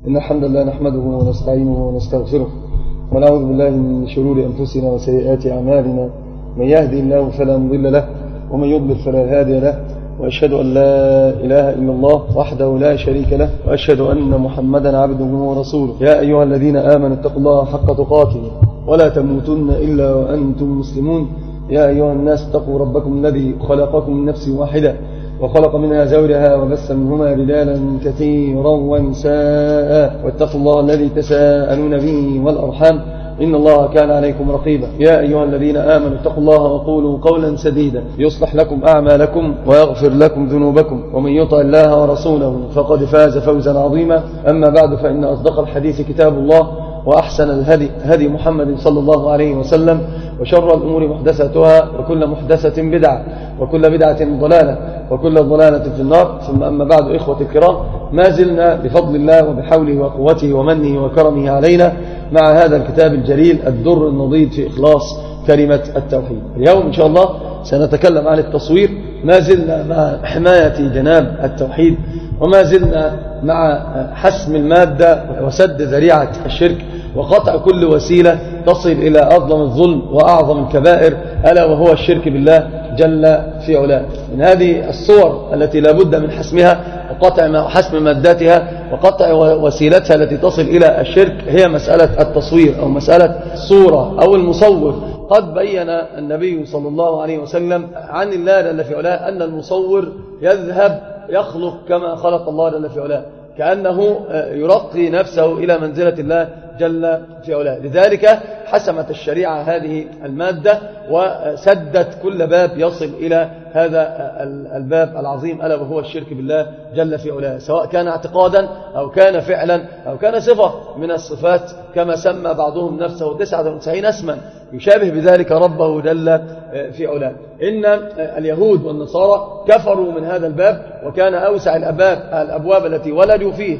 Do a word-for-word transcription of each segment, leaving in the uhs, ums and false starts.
إن الحمد لله نحمده ونستعينه ونستغفره ونعوذ بالله من شرور أنفسنا وسيئات أعمالنا. من يهدي الله فلا مضل له ومن يضلل فلا هادي له، وأشهد أن لا إله إلا الله وحده لا شريك له، وأشهد أن محمدا عبده ورسوله. يا أيها الذين آمنوا اتقوا الله حق تقاته ولا تموتن إلا وأنتم مسلمون. يا أيها الناس اتقوا ربكم الذي خلقكم من نفس واحدة وخلق منها زوجها وبث منهما رجالا كثيرا ونساء، واتقوا الله الذي تساءلون به والأرحام إن الله كان عليكم رقيبا. يا أيها الذين آمنوا اتقوا الله وقولوا قولا سديدا يصلح لكم أعمالكم ويغفر لكم ذنوبكم، ومن يطع الله ورسوله فقد فاز فوزا عظيما. أما بعد، فإن أصدق الحديث كتاب الله، وأحسن الهدي هدي محمد صلى الله عليه وسلم، وشر الأمور محدثاتها، وكل محدثة بدعة، وكل بدعة ضلالة، وكل ضلالة في النار. ثم أما بعد، إخوة الكرام، ما زلنا بفضل الله وبحوله وقوته ومنه وكرمه علينا مع هذا الكتاب الجليل الدر النضيد في إخلاص كلمة التوحيد. اليوم إن شاء الله سنتكلم عن التصوير. ما زلنا مع حماية جناب التوحيد، وما زلنا مع حسم المادة وسد ذريعة الشرك وقطع كل وسيلة تصل إلى أظلم الظلم وأعظم الكبائر، ألا وهو الشرك بالله جل في علاه. من هذه الصور التي لا بد من حسمها وقطع حسم مادتها وقطع وسيلتها التي تصل إلى الشرك هي مسألة التصوير أو مسألة الصورة أو المصور. قد بين النبي صلى الله عليه وسلم عن الله جل في علاه أن المصور يذهب يخلق كما خلق الله جل في علاه، كأنه يرقي نفسه إلى منزلة الله جل في علاه. لذلك حسمت الشريعة هذه المادة وسدت كل باب يصل إلى هذا الباب العظيم، ألا وهو الشرك بالله جل في علاه، سواء كان اعتقادا أو كان فعلا أو كان صفة من الصفات، كما سمى بعضهم نفسه تسعة وتسعين اسما يشابه بذلك ربه جل في علاه. إن اليهود والنصارى كفروا من هذا الباب، وكان أوسع الأبواب الأبواب التي ولدوا فيه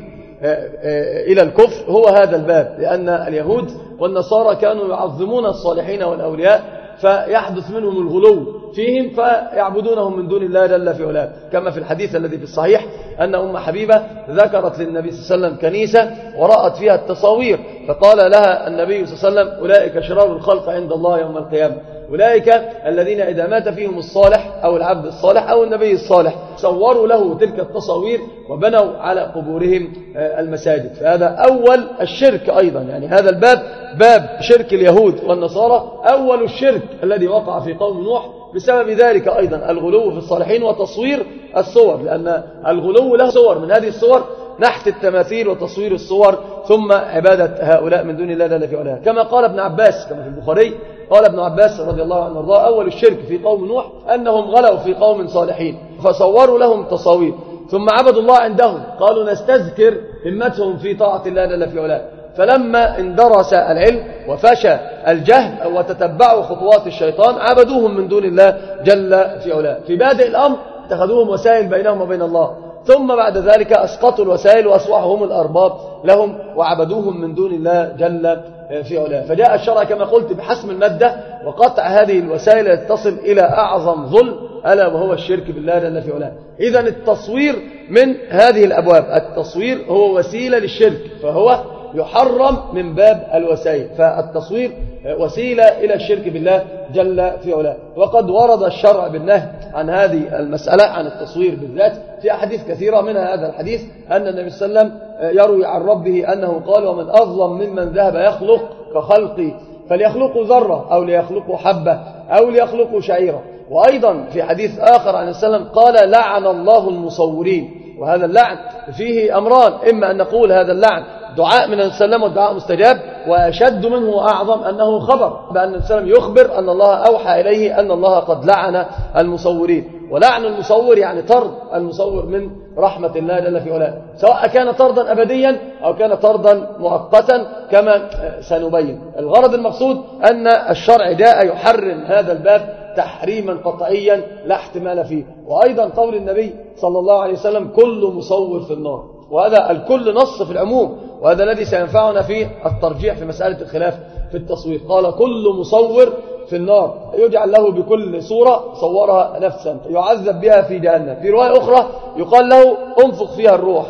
إلى الكفر هو هذا الباب، لأن اليهود والنصارى كانوا يعظمون الصالحين والأولياء، فيحدث منهم الغلو فيهم فيعبدونهم من دون الله جل في علاه، كما في الحديث الذي في الصحيح أن أم حبيبة ذكرت للنبي صلى الله عليه وسلم كنيسة ورأت فيها التصاوير، فقال لها النبي صلى الله عليه وسلم: أولئك شرار الخلق عند الله يوم القيامة، أولئك الذين إذا مات فيهم الصالح أو العبد الصالح أو النبي الصالح صوروا له تلك التصاوير وبنوا على قبورهم المساجد. فهذا أول الشرك أيضا، يعني هذا الباب باب شرك اليهود والنصارى أول الشرك الذي وقع في قوم نوح، بسبب ذلك أيضا الغلو في الصالحين وتصوير الصور، لأن الغلو له صور، من هذه الصور نحت التماثيل وتصوير الصور، ثم عبادة هؤلاء من دون الله جل في علاه. كما قال ابن عباس كما في البخاري، قال ابن عباس رضي الله عنه وارضاه: أول الشرك في قوم نوح أنهم غلوا في قوم صالحين فصوروا لهم تصاوير ثم عبدوا الله عندهم، قالوا نستذكر همتهم في طاعة الله جل في علاه. فلما اندرس العلم وفشى الجهل وتتبعوا خطوات الشيطان عبدوهم من دون الله جل في علاه. في بادئ الأمر اتخذوهم وسائل بينهم وبين الله، ثم بعد ذلك أسقطوا الوسائل وأصبحوا هم الأرباب لهم وعبدوهم من دون الله جل في علاه. فجاء الشرع كما قلت بحسم المادة وقطع هذه الوسائل التي تصل إلى أعظم ظلم، ألا وهو الشرك بالله جل في علاه. إذن التصوير من هذه الأبواب، التصوير هو وسيلة للشرك، فهو يحرم من باب الوسائل، فالتصوير وسيلة إلى الشرك بالله جل في علاه. وقد ورد الشرع بالنهي عن هذه المسألة، عن التصوير بالذات، في أحاديث كثيرة، منها هذا الحديث أن النبي صلى الله عليه وسلم يروي عن ربه أنه قال: ومن أظلم ممن ذهب يخلق كخلقي فليخلقوا ذرة أو ليخلقوا حبة أو ليخلقوا شعيرة. وأيضا في حديث آخر عن السلام قال: لعن الله المصورين. وهذا اللعن فيه أمران، إما أن نقول هذا اللعن دعاء من السلام والدعاء مستجاب، وأشد منه وأعظم أنه خبر بأن السلام يخبر أن الله أوحى إليه أن الله قد لعن المصورين. ولعن المصور يعني طرد المصور من رحمة الله جل في علاه، سواء كان طردا أبديا أو كان طردا مؤقتا كما سنبين. الغرض المقصود أن الشرع جاء يحرم هذا الباب تحريما قطعيا لا احتمال فيه. وأيضا قول النبي صلى الله عليه وسلم: كل مصور في النار، وهذا الكل نص في العموم، وهذا الذي سينفعنا في الترجيح في مسألة الخلاف في التصوير. قال: كل مصور في النار، يجعل له بكل صورة صورها نفسا يعذب بها في جهنم. في رواية أخرى يقال له: انفخ فيها الروح،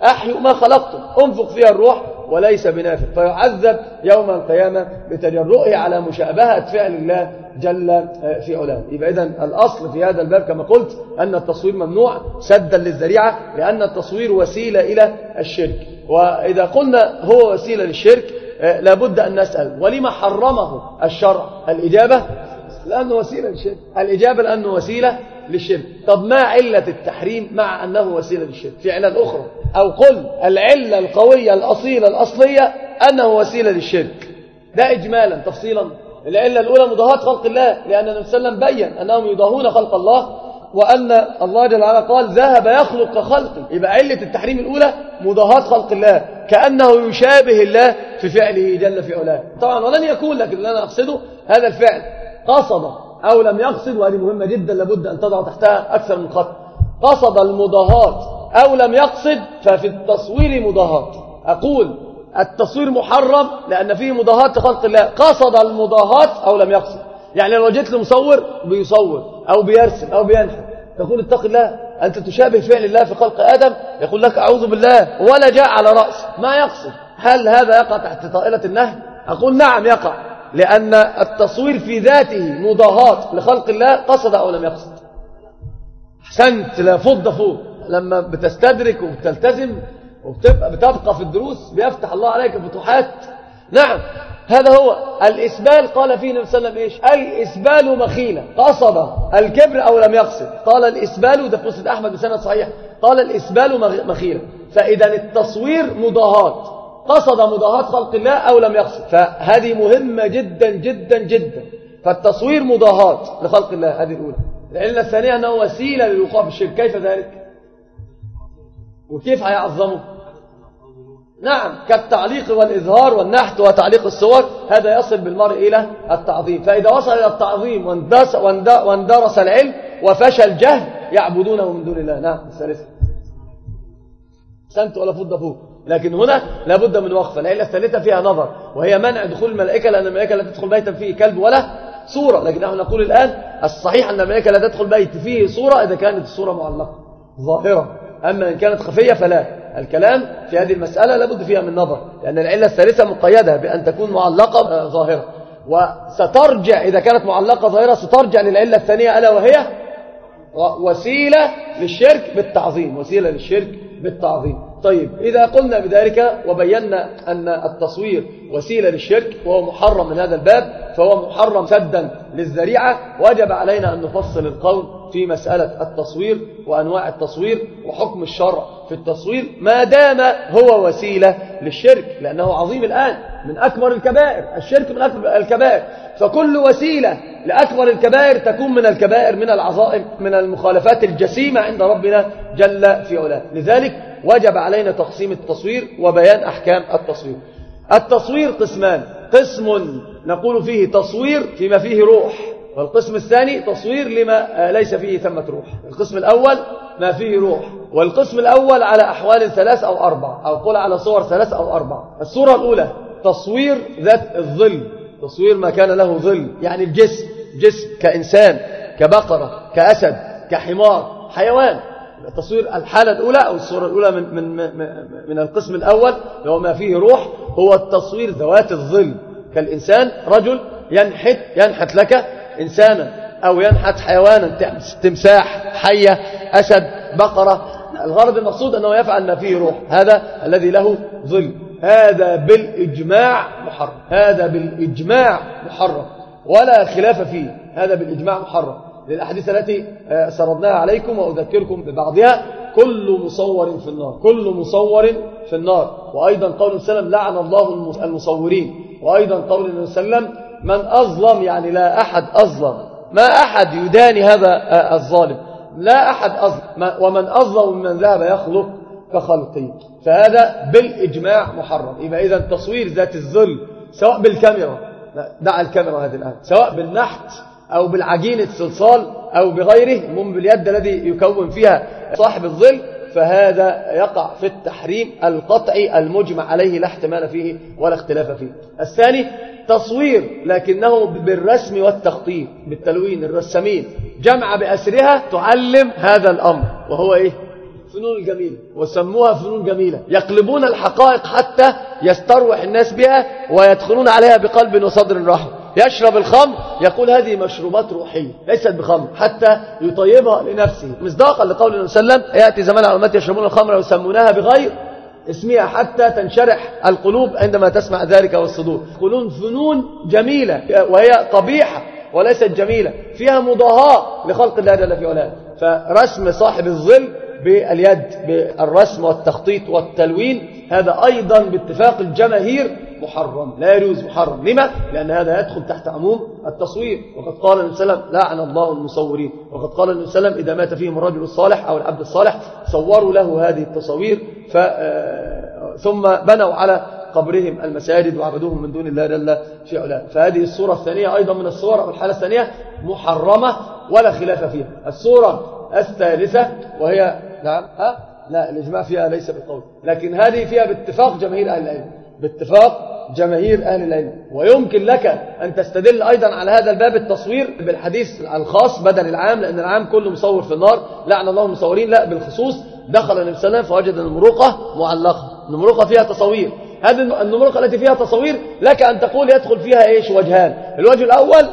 أحيوا ما خلقتم، أنفق فيها الروح وليس بنافق، فيعذب يوم القيامة بتجرؤه على مشابهة فعل الله جل في علاه. يبقى إذن الأصل في هذا الباب كما قلت أن التصوير ممنوع سدا للذريعة، لأن التصوير وسيلة إلى الشرك. وإذا قلنا هو وسيلة للشرك لابد أن نسأل ولما حرمه الشرع؟ الإجابة لأنه وسيلة للشرك، الإجابة لأنه وسيلة للشرك. طب ما علة التحريم مع أنه وسيلة للشرك؟ في علل أخرى، أو قل العلة القوية الأصيلة الأصلية أنه وسيلة للشرك. ده إجمالا تفصيلا. العلة الأولى مضاهاة خلق الله، لأن النبي صلى الله عليه وسلم بين أنهم يضاهون خلق الله، وأن الله جل وعلا قال ذهب يخلق كخلقه. يبقى علة التحريم الأولى مضاهاة خلق الله، كأنه يشابه الله في فعله جل في علاه. طبعا ولن يكون، لكن اللي أنا أقصده هذا الفعل قصد أو لم يقصد، وهذه مهمة جدا لابد أن تضع تحتها أكثر من خط. قصد المضاهاة أو لم يقصد، ففي التصوير مضاهاة. أقول التصوير محرم لأن فيه مضاهاة خلق الله، قصد المضاهاة أو لم يقصد. يعني لو جيت لمصور بيصور أو بيرسم أو بينحت، تقول اتق الله أنت تشابه فعل الله في خلق آدم، يقول لك أعوذ بالله، ولا جاء على رأس ما يقصد. هل هذا يقع تحت طائلة النهي؟ أقول نعم يقع، لأن التصوير في ذاته مضاهاة لخلق الله قصد أو لم يقصد. أحسنت، لا فض فوق. لما بتستدرك وبتلتزم وبتبقى بتبقى في الدروس بيفتح الله عليك فتوحات. نعم هذا هو الإسبال. قال فيه النبي صلى الله عليه وسلم إيش؟ الإسبال مخيلة. قصد الكبر أو لم يقصد. قال الإسبال، ده في مسند أحمد بسند صحيح، قال الإسبال مخيلة. فإذا التصوير مضاهاة، قصد مضاهاة خلق الله أو لم يقصد، فهذه مهمة جدا جدا جدا. فالتصوير مضاهاة لخلق الله، هذه الأولى. العلة الثانية أنه وسيلة للوقوع في الشرك. كيف ذلك؟ وكيف هيعظمه؟ نعم كالتعليق والإظهار والنحت وتعليق الصور، هذا يصل بالمرء إلى التعظيم. فإذا وصل إلى التعظيم واندرس, واندرس العلم وفشل الجهل يعبدونه من دون الله. نعم الثالثة سنت ولا فض فوق. لكن هنا لابد من وقفة. العلة الثالثة فيها نظر، وهي منع دخول الملائكة، لأن الملائكة لا تدخل بيتا فيه كلب ولا صورة. لكن نحن نقول الآن الصحيح أن الملائكة لا تدخل بيت فيه صورة إذا كانت الصورة معلقة ظاهرة، أما إن كانت خفية فلا. الكلام في هذه المسألة لابد فيها من نظر، لأن العلة الثالثة مقيدة بأن تكون معلقة ظاهرة، وسترجع إذا كانت معلقة ظاهرة سترجع للعلة الثانية ألا وهي وسيلة للشرك بالتعظيم. وسيلة للشرك بالتعظيم. طيب إذا قلنا بذلك وبينا أن التصوير وسيلة للشرك وهو محرم من هذا الباب، فهو محرم سدا للذريعة، وجب علينا أن نفصل القول في مسألة التصوير وأنواع التصوير وحكم الشرع في التصوير ما دام هو وسيلة للشرك، لأنه عظيم الآن من أكبر الكبائر. الشرك من أكبر الكبائر، فكل وسيلة لأكبر الكبائر تكون من الكبائر، من العظائم، من المخالفات الجسيمة عند ربنا جل في علاه. لذلك وجب علينا تقسيم التصوير وبيان أحكام التصوير. التصوير قسمان: قسم نقول فيه تصوير فيما فيه روح، والقسم الثاني تصوير لما ليس فيه ثمة روح. القسم الأول ما فيه روح، والقسم الأول على أحوال ثلاث أو أربع، أو قل على صور ثلاث أو أربع. الصورة الأولى تصوير ذات الظل، تصوير ما كان له ظل، يعني الجسم، جسم كإنسان، كبقرة، كأسد، كحمار، حيوان. التصوير الحالة الأولى أو الصورة الأولى من, من, من القسم الأول وهو ما فيه روح، هو التصوير ذوات الظل، كالإنسان، رجل ينحت ينحت لك إنسانا، أو ينحت حيوانا، تمساح، حية، أسد، بقرة. الغرض المقصود أنه يفعل ما فيه روح، هذا الذي له ظل. هذا بالإجماع محرم، هذا بالإجماع محرم ولا خلاف فيه، هذا بالإجماع محرم للأحاديث التي سردناها عليكم وأذكركم ببعضها. كل مصور في النار، كل مصور في النار. وأيضا قول النبي صلى الله عليه وسلم لعن الله المصورين. وأيضا قول النبي صلى الله عليه وسلم من أظلم، يعني لا أحد أظلم، ما أحد يداني هذا الظالم، لا أحد أظلم، ومن أظلم من ذهب يخلق كخلقي. فهذا بالإجماع محرم. يبقى إذا تصوير ذات الظل سواء بالكاميرا، دع الكاميرا هذه الآن، سواء بالنحت أو بالعجينة الصلصال أو بغيره، المهم باليد الذي يكون فيها صاحب الظل، فهذا يقع في التحريم القطعي المجمع عليه لا احتمال فيه ولا اختلاف فيه. الثاني تصوير لكنه بالرسم والتخطيط، بالتلوين، الرسامين جمع بأسرها تعلم هذا الأمر، وهو إيه؟ فنون الجميلة، وسموها فنون جميلة، يقلبون الحقائق حتى يستروح الناس بها ويدخلون عليها بقلب وصدر رحب. يشرب الخمر يقول هذه مشروبات روحية ليست بخمر حتى يطيبها لنفسه، مصداقا لقول النبي صلى الله عليه وسلم يأتي زمان على أمتي يشربون الخمر ويسمونها بغير اسمها حتى تنشرح القلوب عندما تسمع ذلك والصدور. يقولون فنون جميلة وهي قبيحة وليست جميلة، فيها مضاهاة لخلق الله جل في علاه. فرسم صاحب الظل باليد بالرسم والتخطيط والتلوين هذا أيضا باتفاق الجماهير محرم، لا يجوز، محرم. لما؟ لأن هذا يدخل تحت عموم التصوير، وقد قال النبي صلى الله عليه وسلم لعن الله المصورين، وقد قال النبي صلى الله عليه وسلم إذا مات فيهم الرجل الصالح أو العبد الصالح صوروا له هذه التصوير ف... ثم بنوا على قبرهم المساجد وعبدوهم من دون الله جل في علاه. فهذه الصورة الثانية أيضا من الصور أو الحالة الثانية محرمة ولا خلاف فيها. الصورة الثالثة وهي نعم ها لا الإجماع فيها ليس بالقول، لكن هذه فيها باتفاق جماهير أهل العلم، باتفاق جماهير أهل العلم. ويمكن لك أن تستدل أيضا على هذا الباب التصوير بالحديث الخاص بدل العام، لأن العام كله مصور في النار لعن الله المصورين، لا بالخصوص دخل النبي صلى الله عليه وسلم فوجد النمرقة معلقة، النمرقة فيها تصوير، هذه النمرقة التي فيها تصوير لك أن تقول يدخل فيها إيش وجهان. الوجه الأول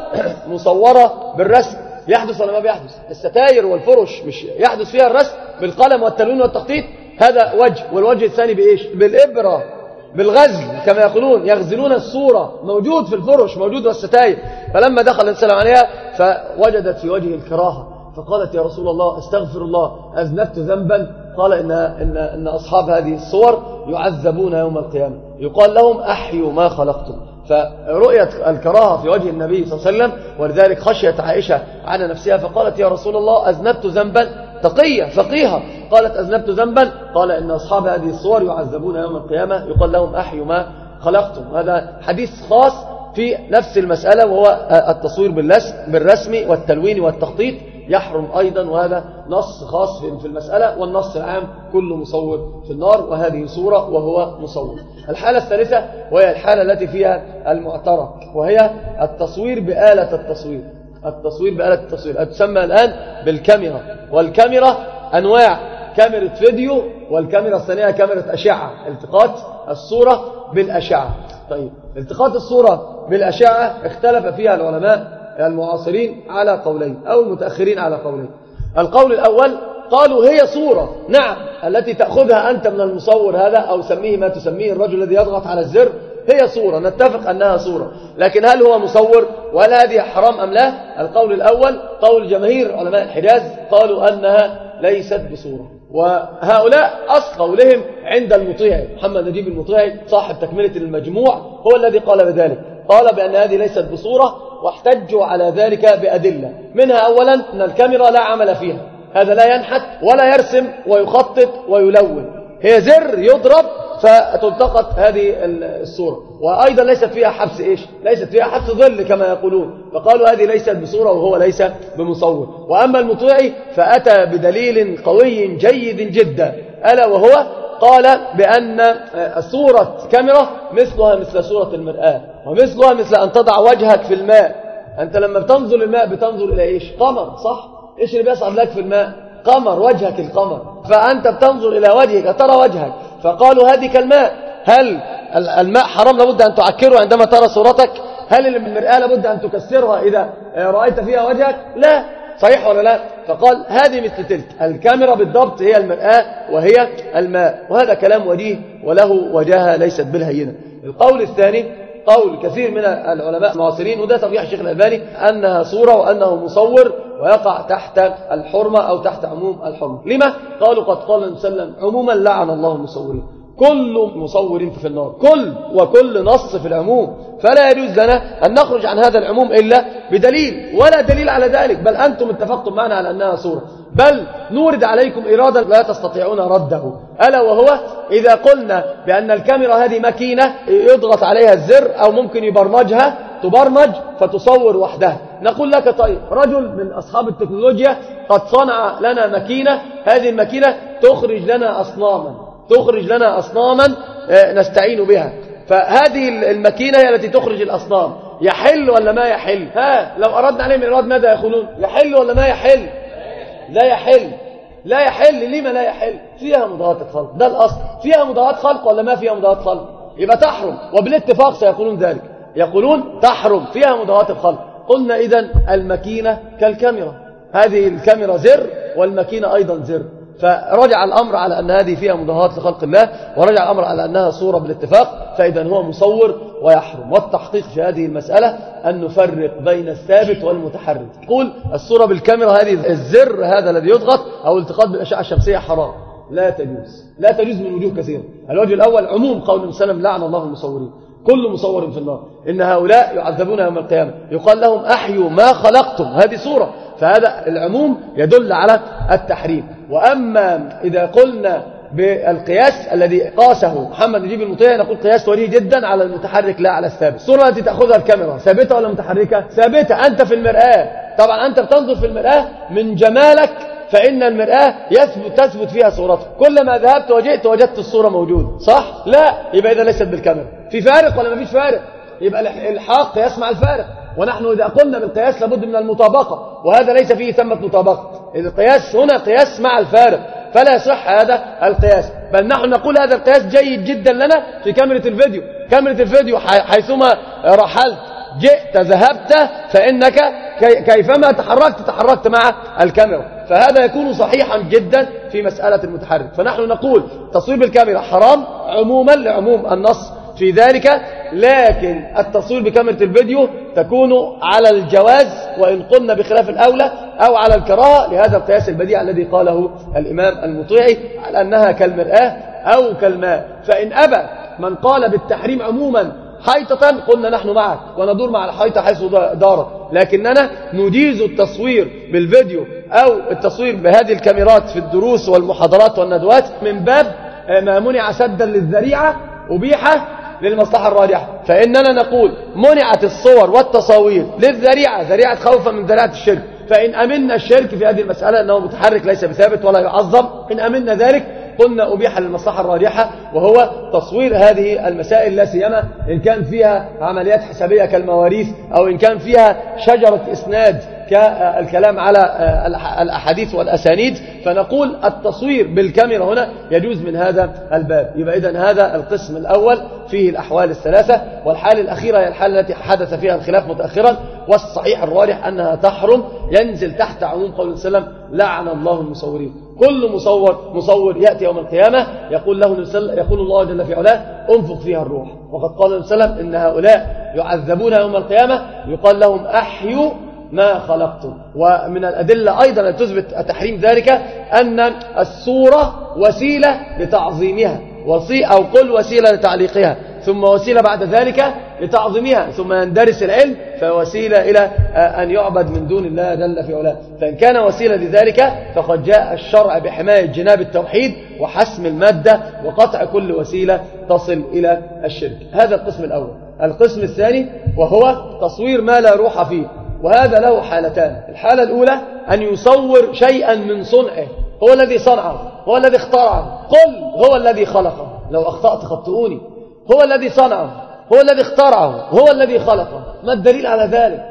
مصورة بالرسم، يحدث ولا ما بيحدث؟ الستاير والفرش مش يحدث فيها الرسم بالقلم والتلوين والتخطيط، هذا وجه. والوجه الثاني بإيش؟ بالإبرة بالغزل كما يقولون، يغزلون الصورة، موجود في الفرش موجود والستاير. فلما دخل السلام عليها فوجدت في وجه الكراهة فقالت يا رسول الله استغفر الله أذنبت ذنبا؟ قال إن, إن, إن أصحاب هذه الصور يعذبون يوم القيامة يقال لهم أحيوا ما خلقتم. فرؤية الكراهة في وجه النبي صلى الله عليه وسلم، ولذلك خشيت عائشة على نفسها فقالت يا رسول الله أذنبت ذنبا؟ تقية فقيها قالت أذنبت ذنبا؟ قال إن أصحاب هذه الصور يعذبون يوم القيامة يقال لهم أحيوا ما خلقتم. هذا حديث خاص في نفس المسألة وهو التصوير بالرسم والتلوين والتخطيط يحرم أيضا، وهذا نص خاص في المسألة، والنص العام كل مصور في النار، وهذه صورة وهو مصور. الحالة الثالثة وهي الحالة التي فيها المعترك، وهي التصوير بآلة التصوير. التصوير بآلة التصوير تسمى الآن بالكاميرا، والكاميرا أنواع، كاميرا فيديو والكاميرا الثانية كاميرا أشعة، التقاط الصورة بالأشعة. طيب التقاط الصورة بالأشعة اختلف فيها العلماء المعاصرين على قولين أو المتأخرين على قولين. القول الأول قالوا هي صورة، نعم، التي تأخذها أنت من المصور هذا أو سميه ما تسميه الرجل الذي يضغط على الزر، هي صورة، نتفق أنها صورة، لكن هل هو مصور وهل هذه حرام أم لا؟ القول الأول قول جماهير علماء الحجاز قالوا أنها ليست بصورة، وهؤلاء أصل قولهم عند المطيعي محمد نجيب المطيعي صاحب تكملة المجموع هو الذي قال بذلك، قال بأن هذه ليست بصورة، واحتجوا على ذلك بأدلة، منها أولا أن الكاميرا لا عمل فيها، هذا لا ينحت ولا يرسم ويخطط ويلون، هي زر يضرب فتلتقط هذه الصورة، وأيضا ليست فيها حبس إيش؟ ليست فيها حبس ظل كما يقولون، فقالوا هذه ليست بصورة وهو ليس بمصور. وأما المطيعي فأتى بدليل قوي جيد جدا، ألا وهو قال بأن صورة كاميرا مثلها مثل صورة المرآة، ومثلها مثل أن تضع وجهك في الماء. أنت لما بتنظر الماء بتنظر إلى إيش؟ قمر، صح؟ إيش اللي بيصعد لك في الماء؟ قمر، وجهك القمر، فأنت بتنظر إلى وجهك ترى وجهك، فقالوا هذه كالماء. هل الماء حرام لابد أن تعكره عندما ترى صورتك؟ هل المرآة لابد أن تكسرها إذا رأيت فيها وجهك؟ لا، صحيح ولا لا؟ فقال هذه مثل تلك، الكاميرا بالضبط هي المرآة وهي الماء، وهذا كلام وجيه وله وجاهة ليست بالهينة. القول الثاني قول كثير من العلماء المعاصرين، وده ترجيح الشيخ الألباني، أنها صورة وأنه مصور ويقع تحت الحرمة أو تحت عموم الحرمة. لما؟ قالوا قد قال النبي صلى الله عليه وسلم عموما لعن الله المصورين، كل مصور في النار، كل وكل نص في العموم، فلا يجوز لنا أن نخرج عن هذا العموم إلا بدليل، ولا دليل على ذلك، بل أنتم اتفقتم معنا على أنها صورة، بل نورد عليكم إرادة لا تستطيعون رده، ألا وهو إذا قلنا بأن الكاميرا هذه ماكينة يضغط عليها الزر أو ممكن يبرمجها، تبرمج فتصور وحدها، نقول لك طيب رجل من أصحاب التكنولوجيا قد صنع لنا ماكينة، هذه الماكينة تخرج لنا أصناما، تخرج لنا أصناما نستعين بها، فهذه الماكينة هي التي تخرج الأصنام، يحل ولا ما يحل؟ ها لو أردنا عليه من إراد ماذا يقولون؟ يحل ولا ما يحل؟ لا يحل، لا يحل. لما لا يحل؟ فيها مضاهاة الخلق، ده الأصل. فيها مضاهاة خلق ولا ما فيها مضاهاة خلق؟ يبقى تحرم، وبالاتفاق سيقولون ذلك، يقولون تحرم فيها مضاهاة الخلق. قلنا إذن الماكينة كالكاميرا، هذه الكاميرا زر والماكينة أيضا زر، فرجع الأمر على أن هذه فيها مضاهاة لخلق الله، ورجع الأمر على أنها صورة بالاتفاق، فإذا هو مصور ويحرم. والتحقيق في هذه المسألة أن نفرق بين الثابت والمتحرك. يقول الصورة بالكاميرا هذه الزر هذا الذي يضغط أو الالتقاط بالأشعة الشمسية حرام، لا تجوز، لا تجوز من وجوه كثيرة. الوجه الأول عموم قول النبي صلى الله عليه وسلم لعن الله المصورين، كل مصور في النار، إن هؤلاء يعذبون يوم القيامة، يقال لهم أحيوا ما خلقتم، هذه صورة، فهذا العموم يدل على التحريم. وأما إذا قلنا بالقياس الذي قاسه محمد نجيب المطيع، نقول قياس ولي جدا على المتحرك لا على الثابت. الصورة التي تأخذها الكاميرا ثابتة ولا متحركة؟ ثابتة. أنت في المرآة، طبعا أنت بتنظر في المرآة من جمالك، فإن المرآة يثبت تثبت فيها صورتك، كلما ذهبت وجئت وجدت الصورة موجودة، صح؟ لا، يبقى إذا ليست بالكاميرا. في فارق ولا ما فيش فارق؟ يبقى الحاق قياس مع الفارق، ونحن إذا قلنا بالقياس لابد من المطابقة، وهذا ليس فيه ثمة مطابقة. إذا القياس هنا قياس مع الفارق، فلا يصح هذا القياس، بل نحن نقول هذا القياس جيد جدا لنا في كاميرا الفيديو. كاميرا الفيديو حيثما رحلت جئت ذهبت، فإنك كيفما تحركت تحركت مع الكاميرا، فهذا يكون صحيحا جدا في مسألة المتحرك. فنحن نقول تصوير بالكاميرا حرام عموما لعموم النص في ذلك، لكن التصوير بكاميرا الفيديو تكون على الجواز، وإن قلنا بخلاف الأولى، أو على الكراهة، لهذا القياس البديع الذي قاله الإمام المطيعي على أنها كالمرآة أو كالماء. فإن أبى من قال بالتحريم عموما حيطة، قلنا نحن معك وندور مع الحيطة حيث دارت، لكننا نجيز التصوير بالفيديو أو التصوير بهذه الكاميرات في الدروس والمحاضرات والندوات من باب ما منع سدا للذريعة أبيح للمصلحة الراجحة. فإننا نقول منعت الصور والتصاوير للذريعة، ذريعة خوفا من ذريعة الشرك، فإن أمنا الشرك في هذه المسألة أنه متحرك ليس بثابت ولا يعظم، إن أمنا ذلك قلنا أبيح للمصلحة الراجحة، وهو تصوير هذه المسائل، لا سيما إن كان فيها عمليات حسابية كالمواريث، أو إن كان فيها شجرة إسناد كالكلام على الأحاديث والأسانيد، فنقول التصوير بالكاميرا هنا يجوز من هذا الباب. يبقى إذن هذا القسم الأول فيه الأحوال الثلاثة، والحالة الأخيرة هي الحالة التي حدث فيها الخلاف متأخرا، والصحيح الراجح أنها تحرم، ينزل تحت عموم قول صلى الله عليه وسلم لعن الله المصورين. كل مصور مصور يأتي يوم القيامة يقول له يقول الله جل في علاه انفخ فيها الروح، وقد قال النبي صلى الله عليه وسلم إن هؤلاء يعذبون يوم القيامة، يقال لهم أحيوا ما خلقتم. ومن الأدلة أيضا التي تثبت تحريم ذلك أن الصورة وسيلة لتعظيمها، أو قل وسيلة لتعليقها، ثم وسيلة بعد ذلك لتعظيمها، ثم يندرس العلم فوسيلة إلى أن يعبد من دون الله جل في علاه. فإن كان وسيلة لذلك فقد جاء الشرع بحماية جناب التوحيد وحسم المادة وقطع كل وسيلة تصل إلى الشرك. هذا القسم الأول. القسم الثاني وهو تصوير ما لا روح فيه، وهذا له حالتان. الحالة الأولى أن يصور شيئا من صنعه، هو الذي صنعه، هو الذي اخترعه، قل هو الذي خلقه، لو أخطأت خطئوني، هو الذي صنعه، هو الذي اخترعه، هو الذي خلقه. ما الدليل على ذلك؟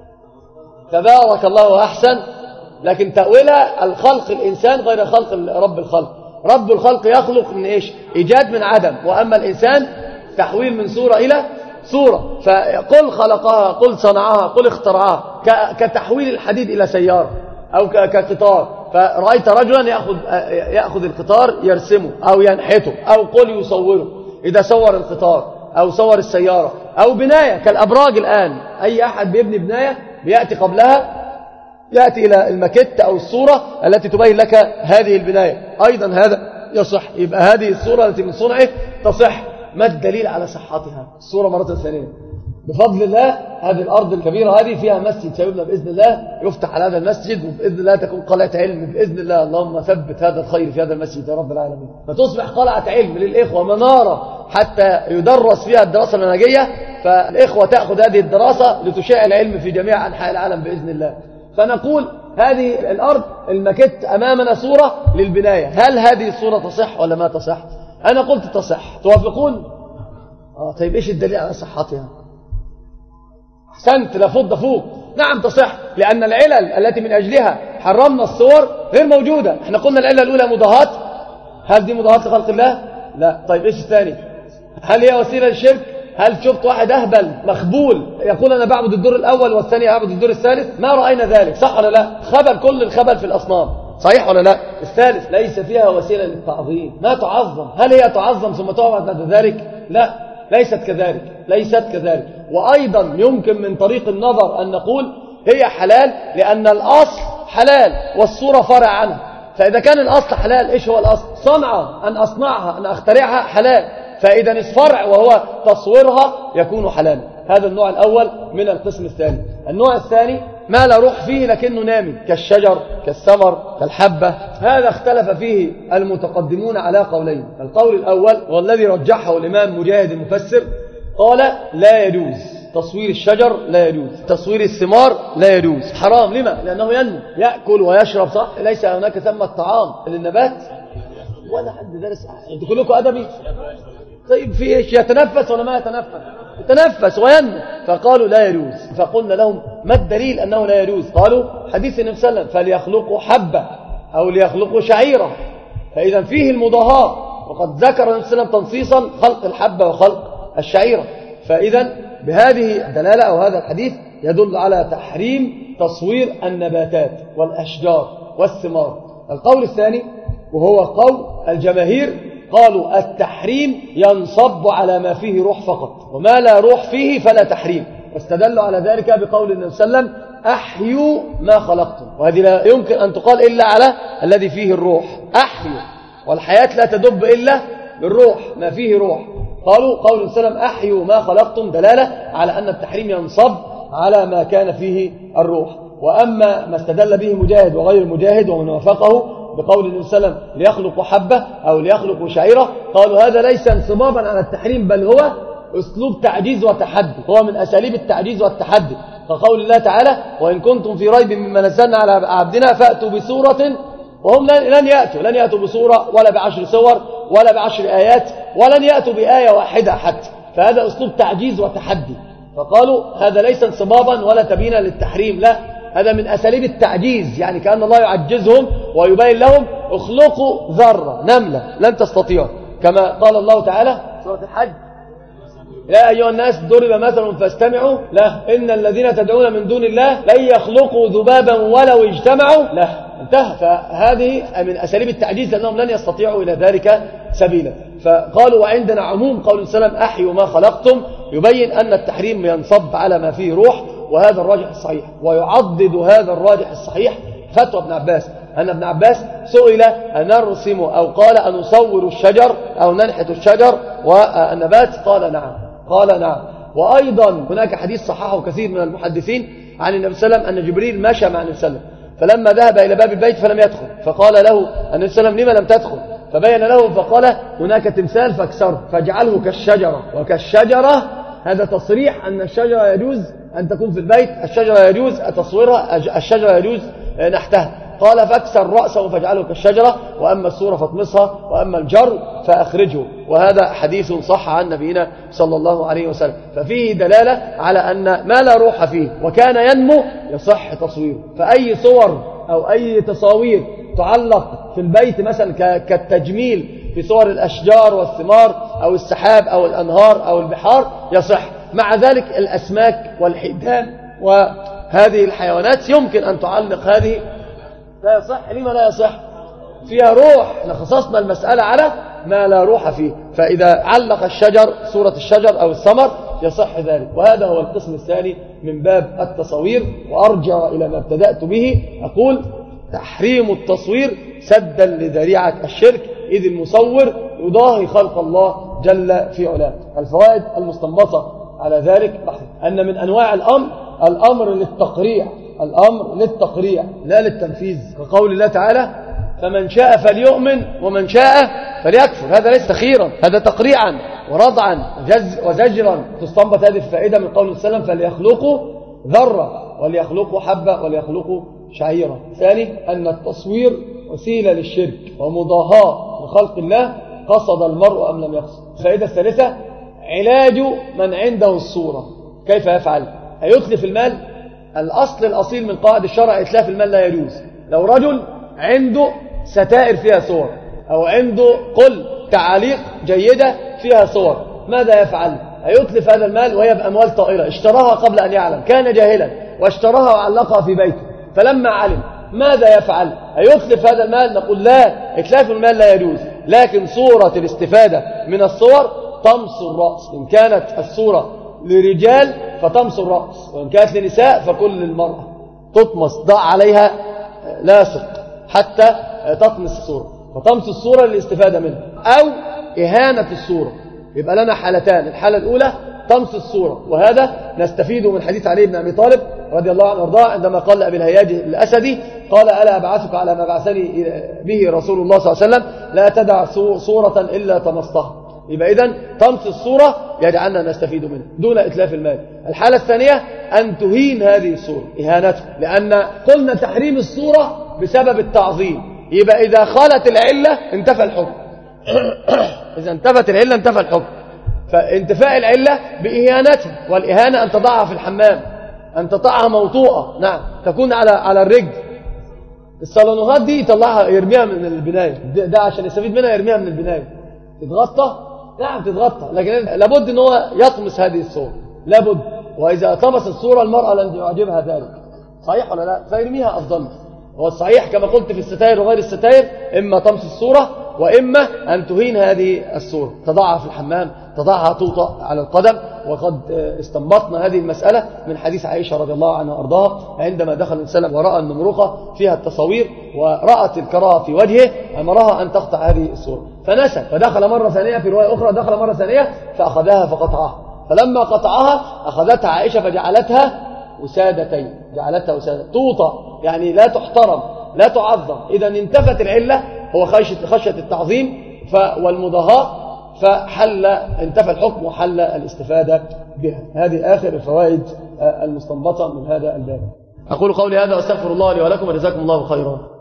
تبارك الله أحسن. لكن تأويلها الخلق الإنسان غير خلق رب الخلق. رب الخلق يخلق من إيش؟ إيجاد من عدم، وأما الإنسان تحويل من صورة إلى صورة. فقل خلقها، قل صنعها، قل اخترعها، كتحويل الحديد إلى سيارة أو كقطار. فرأيت رجلا يأخذ, يأخذ القطار يرسمه أو ينحته، أو قل يصوره. إذا صور القطار أو صور السيارة أو بناية كالأبراج الآن، أي أحد بيبني بناية بيأتي قبلها، يأتي إلى الماكيت أو الصورة التي تبين لك هذه البناية، أيضا هذا يصح. يبقى هذه الصورة التي من صنعه تصح. ما الدليل على صحتها؟ الصورة مرة ثانية بفضل الله هذه الأرض الكبيرة هذه فيها مسجد سيبنى بإذن الله، يفتح على هذا المسجد، وبإذن الله تكون قلعة علم بإذن الله. اللهم ثبت هذا الخير في هذا المسجد يا رب العالمين، فتصبح قلعة علم للإخوة، منارة حتى يدرس فيها الدراسة المنهجية، فالإخوة تأخذ هذه الدراسة لتشاع العلم في جميع أنحاء العالم بإذن الله. فنقول هذه الأرض المكت أمامنا صورة للبناية، هل هذه الصورة تصح ولا ما تصح؟ أنا قلت تصح، توافقون؟ آه طيب إيش الدليل على صحتها؟ أحسنت، لفض فوق. نعم تصح، لأن العلل التي من أجلها حرمنا الصور غير موجودة. احنا قلنا العلة الأولى مضاهاة هل دي مضاهاة لخلق الله؟ لا. طيب إيش الثاني؟ هل هي وسيلة للشرك؟ هل شفت واحد أهبل مخبول يقول أنا بعبد الدور الأول والثاني أعبد الدور الثالث؟ ما رأينا ذلك، صح ولا لا؟ خبل، كل الخبل في الأصنام، صحيح ولا لا؟ الثالث ليس فيها وسيلة للتعظيم، ما تعظم. هل هي تعظم ثم تعبد بعد ذلك؟ لا، ليست كذلك، ليست كذلك. وأيضا يمكن من طريق النظر أن نقول هي حلال لأن الأصل حلال والصورة فرع عنها. فإذا كان الأصل حلال، إيش هو الأصل؟ صنعة، أن أصنعها، أن أخترعها حلال. فإذا الفرع وهو تصويرها يكون حلالا. هذا النوع الأول من القسم الثاني. النوع الثاني ما لا روح فيه لكنه نامي، كالشجر، كالثمر، كالحبة. هذا اختلف فيه المتقدمون على قولين. القول الأول والذي رجحه الإمام مجاهد المفسر، قال لا يجوز تصوير الشجر، لا يجوز تصوير الثمار، لا يجوز، حرام. لما؟ لأنه ينمو، يأكل ويشرب، صح؟ ليس هناك ثمة طعام للنبات ولا حد درس. انتوا كلكم أدبي. طيب في إيش؟ يتنفس ولا ما يتنفس؟ يتنفس وينمو. فقالوا لا يجوز. فقلنا لهم ما الدليل أنه لا يجوز؟ قالوا حديث النبي صلى الله عليه وسلم فليخلقوا حبة أو ليخلقوا شعيرة. فإذا فيه المضاهاة، وقد ذكر النبي صلى الله عليه وسلم تنصيصا خلق الحبة وخلق الشعيرة. فإذا بهذه الدلالة أو هذا الحديث يدل على تحريم تصوير النباتات والأشجار والثمار. القول الثاني وهو قول الجماهير، قالوا التحريم ينصب على ما فيه روح فقط، وما لا روح فيه فلا تحريم. واستدلوا على ذلك بقول النبي صلى الله عليه وسلم أحيوا ما خلقتم. وهذه لا يمكن أن تقال إلا على الذي فيه الروح. أحيوا، والحياة لا تدب إلا بالروح، ما فيه روح. قالوا قول النبي صلى الله عليه وسلم أحيوا ما خلقتم دلالة على أن التحريم ينصب على ما كان فيه الروح. وأما ما استدل به مجاهد وغير مجاهد ومن وافقه بقول النبي صلى الله عليه وسلم ليخلقوا حبة أو ليخلقوا شعيرة، قالوا هذا ليس انصبابا على التحريم، بل هو أسلوب تعجيز وتحدي، هو من أساليب التعجيز والتحدي. فقول الله تعالى وإن كنتم في ريب مما نزلنا على عبدنا فأتوا بسورة، وهم لن يأتوا لن يأتوا بسورة ولا بعشر سور ولا بعشر آيات، ولن يأتوا بآية واحدة حتى. فهذا أسلوب تعجيز وتحدي. فقالوا هذا ليس انصبابا ولا تبيينا للتحريم، لا، هذا من أساليب التعجيز، يعني كأن الله يعجزهم ويبين لهم اخلقوا ذرة نملة لن تستطيعوا، كما قال الله تعالى سورة الحج يا أيها الناس ضرب مثل فاستمعوا له إن الذين تدعون من دون الله لن يخلقوا ذبابا ولو اجتمعوا له. انتهى. فهذه من أساليب التعجيز لأنهم لن يستطيعوا إلى ذلك سبيلا. فقالوا وعندنا عموم قول السلام أحيوا ما خلقتم، يبين أن التحريم ينصب على ما فيه روح، وهذا الراجح الصحيح. ويعضد هذا الراجح الصحيح فتوى ابن عباس، أن ابن عباس سئل أن نرسم أو قال أن نصور الشجر أو ننحت الشجر والنبات، قال نعم، قال نعم. وأيضا هناك حديث صححه كثير من المحدثين عن النبي صلى الله عليه وسلم أن جبريل مشى مع النبي صلى الله عليه وسلم فلما ذهب إلى باب البيت فلم يدخل، فقال له النبي صلى الله عليه وسلم لما لم تدخل؟ فبين له فقال هناك تمثال فاكسره فاجعله كالشجرة. وكالشجرة هذا تصريح أن الشجرة يجوز أن تكون في البيت، الشجرة يجوز تصويرها، الشجرة يجوز نحتها. قال فاكسر رأسه فاجعله كالشجرة، وأما الصورة فاطمسها، وأما الجر فأخرجه. وهذا حديث صح عن نبينا صلى الله عليه وسلم. ففيه دلالة على أن ما لا روح فيه وكان ينمو يصح تصويره. فأي صور أو أي تصاوير تعلق في البيت مثلا كالتجميل في صور الأشجار والثمار أو السحاب أو الأنهار أو البحار يصح. مع ذلك الأسماك والحيتان وهذه الحيوانات يمكن أن تعلق هذه، لا يصح. لما لا يصح؟ فيها روح. خصصنا المسألة على ما لا روح فيه. فإذا علق الشجر صورة الشجر أو الثمر يصح ذلك. وهذا هو القسم الثاني من باب التصوير. وأرجع إلى ما ابتدأت به، أقول تحريم التصوير سدا لذريعة الشرك، إذ المصور يضاهي خلق الله جل في علاه. الفوائد المستنبطة على ذلك أن من أنواع الأمر الأمر للتقريع، الأمر للتقريع لا للتنفيذ، كقول الله تعالى فمن شاء فليؤمن ومن شاء فليكفر. هذا ليس تخييرا، هذا تقريعا ورضعا وزجرا. تستنبط هذه الفائدة من قول الله صلى الله عليه وسلم فليخلقوا ذرة وليخلقوا حبة وليخلقوا شعيرة. ثاني أن التصوير وسيلة للشرك ومضاهاة لخلق الله، قصد المرء أم لم يقصد. الفائدة الثالثة علاج من عنده الصورة. كيف يفعل؟ هيتلف المال. الأصل الأصيل من قواعد الشرع إتلاف المال لا يجوز. لو رجل عنده ستائر فيها صور أو عنده قل تعاليق جيدة فيها صور، ماذا يفعل؟ هيتلف هذا المال وهي بأموال طائلة اشتراها قبل أن يعلم، كان جاهلا واشتراها وعلقها في بيته، فلما علم ماذا يفعل؟ هيتلف هذا المال؟ نقول لا، إتلاف المال لا يجوز، لكن صورة الاستفادة من الصور طمس الرأس. إن كانت الصورة لرجال فتمس الرأس، وإن كانت لنساء فكل المرأة تطمس، ضع عليها لاصق حتى تطمس الصورة، فتمس الصورة للاستفادة منها، أو إهانة الصورة. يبقى لنا حالتان، الحالة الأولى طمس الصورة، وهذا نستفيد من حديث علي بن أبي طالب رضي الله عنه وارضاه عندما قال لأبي الهياج الأسدي قال ألا أبعثك على ما بعثني به رسول الله صلى الله عليه وسلم لا تدع صورة إلا طمستها. يبقى إذن طمس الصورة يجعلنا نستفيد منه دون إتلاف المال. الحالة الثانية أن تهين هذه الصورة، إهانتها، لأن قلنا تحريم الصورة بسبب التعظيم، يبقى إذا خالت العلة انتفى الحكم. إذا انتفت العلة انتفى الحكم، فانتفاء العلة بإهانتها، والإهانة أن تضعها في الحمام، أن تضعها موطوءة، نعم، تكون على على الرجل. الصالونات دي يطلعها يرميها من البناية، ده عشان يستفيد منها يرميها من البناية، تتغطى، نعم تتغطى، لكن لابد ان هو يطمس هذه الصورة، لابد. وإذا طمس الصورة المرأة لن يعجبها ذلك، صحيح ولا لا؟ فيرميها أفضل. هو الصحيح كما قلت في الستائر وغير الستائر إما طمس الصورة وإما أن تهين هذه الصورة، تضعها في الحمام، تضعها توطأ على القدم. وقد استنبطنا هذه المسألة من حديث عائشة رضي الله عنها وأرضاها عندما دخل السلم ورأى النمرقة فيها التصاوير ورأت الكراهة في وجهه أمرها أن تقطع هذه الصورة، فنسى، فدخل مرة ثانية، في رواية أخرى دخل مرة ثانية فأخذها فقطعها، فلما قطعها أخذتها عائشة فجعلتها وسادتين، جعلتها وسادة توطأ، يعني لا تحترم لا تعظم. إذا انتفت العلة، هو خشية, خشية التعظيم والمضاهاة، فحل انتفى الحكم وحل الاستفادة بها. هذه آخر الفوائد المستنبطة من هذا الباب. أقول قولي هذا واستغفر الله لي ولكم وجزاكم الله خيرا.